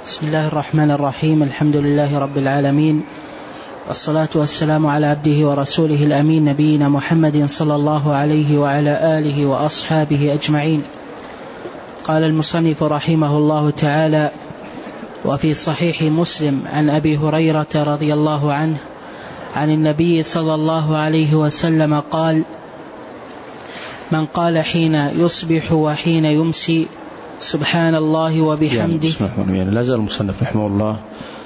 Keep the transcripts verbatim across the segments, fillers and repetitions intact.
بسم الله الرحمن الرحيم. الحمد لله رب العالمين، والصلاة والسلام على عبده ورسوله الأمين نبينا محمد صلى الله عليه وعلى آله وأصحابه أجمعين. قال المصنف رحمه الله تعالى: وفي صحيح مسلم عن أبي هريرة رضي الله عنه عن النبي صلى الله عليه وسلم قال: من قال حين يصبح وحين يمسي سبحان الله وبحمده. يعني, يعني لا زال المصنف رحمه الله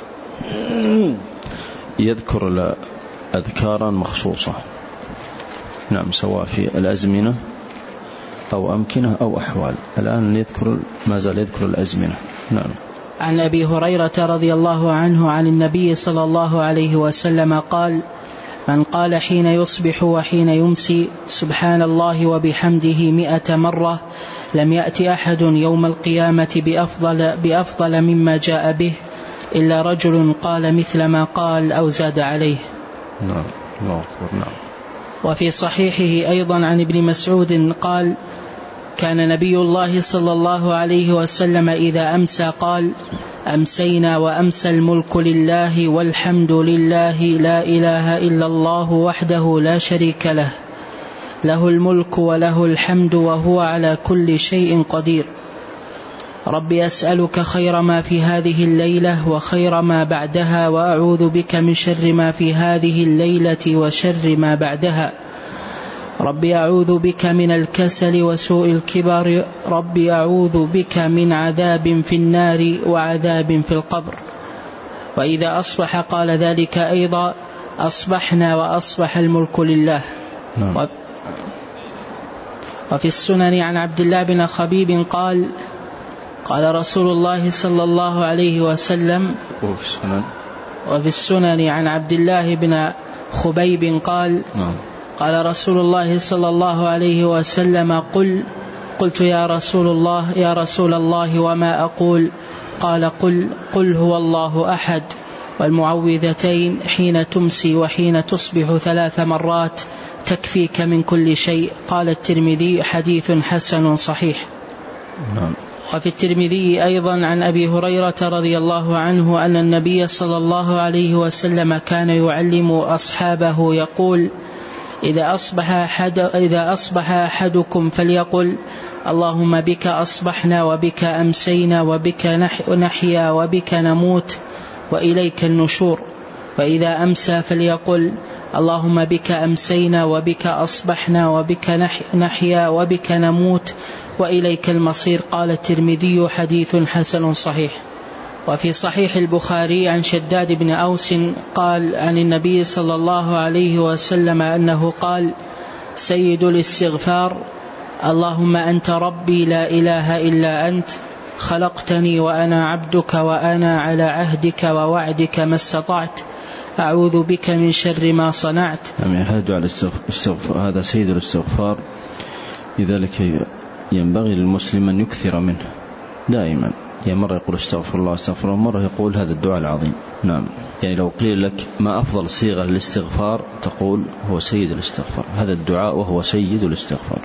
يذكر أذكارا مخصوصة، نعم، سواء في الأزمنة أو أمكنة أو أحوال. الآن يذكر ما زال يذكر الأزمنة. نعم. عن أبي هريرة رضي الله عنه عن النبي صلى الله عليه وسلم قال: من قال حين يصبح وحين يمسي سبحان الله وبحمده مئة مرة لم يأتي أحد يوم القيامة بأفضل, بأفضل مما جاء به إلا رجل قال مثل ما قال أو زاد عليه. نعم. نعم. وفي صحيحه أيضا عن ابن مسعود قال: كان نبي الله صلى الله عليه وسلم إذا أمسى قال: أمسينا وأمسى الملك لله والحمد لله لا إله إلا الله وحده لا شريك له، له الملك وله الحمد وهو على كل شيء قدير. ربي أسألك خير ما في هذه الليلة وخير ما بعدها، وأعوذ بك من شر ما في هذه الليلة وشر ما بعدها. ربي أعوذ بك من الكسل وسوء الكبر. ربي أعوذ بك من عذاب في النار وعذاب في القبر. وإذا أصبح قال ذلك أيضا: أصبحنا وأصبح الملك لله. نعم. وفي السنن عن عبد الله بن خبيب قال: قال رسول الله صلى الله عليه وسلم. وفي السنن وفي السنن عن عبد الله بن خبيب قال: نعم. قال رسول الله صلى الله عليه وسلم: قل قلت يا رسول الله يا رسول الله وما أقول؟ قال: قل قل هو الله أحد والمعوذتين حين تمسي وحين تصبح ثلاث مرات تكفيك من كل شيء. قال الترمذي: حديث حسن صحيح. نعم. وفي الترمذي أيضا عن أبي هريرة رضي الله عنه أن النبي صلى الله عليه وسلم كان يعلم أصحابه يقول: إذا أصبح, أحد إذا أصبح أحدكم فليقل: اللهم بك أصبحنا وبك أمسينا وبك نحيا وبك نموت وإليك النشور. وإذا أمسى فليقل: اللهم بك أمسينا وبك أصبحنا وبك نحيا وبك نموت وإليك المصير. قال الترمذي: حديث حسن صحيح. وفي صحيح البخاري عن شداد بن أوس قال عن النبي صلى الله عليه وسلم أنه قال: سيد الاستغفار: اللهم أنت ربي لا إله إلا أنت، خلقتني وأنا عبدك وأنا على عهدك ووعدك ما استطعت، أعوذ بك من شر ما صنعت. هذا الاستغفار هذا سيد الاستغفار، لذلك ينبغي للمسلم أن يكثر منه دائما. يعني مرة يقول استغفر الله استغفر الله، مرة يقول هذا الدعاء العظيم. نعم. يعني لو قيل لك ما أفضل صيغة للاستغفار تقول هو سيد الاستغفار. هذا الدعاء وهو سيد الاستغفار،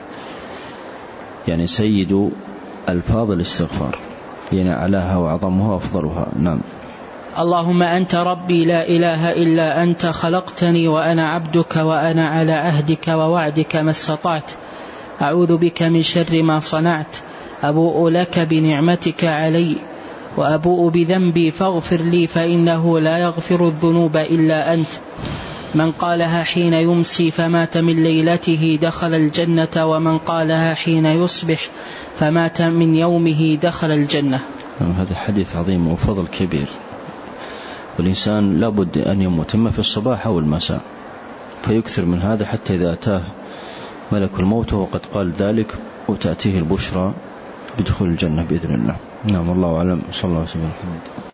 يعني سيد ألفاظ الاستغفار، يعني أعلاها وأعظمها وأفضلها. نعم. اللهم أنت ربي لا إله إلا أنت، خلقتني وأنا عبدك وأنا على عهدك ووعدك ما استطعت، أعوذ بك من شر ما صنعت، أبوء لك بنعمتك علي وأبوء بذنبي فاغفر لي فإنه لا يغفر الذنوب إلا أنت. من قالها حين يمسي فمات من ليلته دخل الجنة، ومن قالها حين يصبح فمات من يومه دخل الجنة. هذا حديث عظيم وفضل كبير، والإنسان لابد أن يموت إما في الصباح أو المساء، فيكثر من هذا حتى إذا أتاه ملك الموت وقد قال ذلك وتأتيه البشرى بدخول الجنة بإذن الله. نعم. الله أعلم. صلى الله عليه وسلم.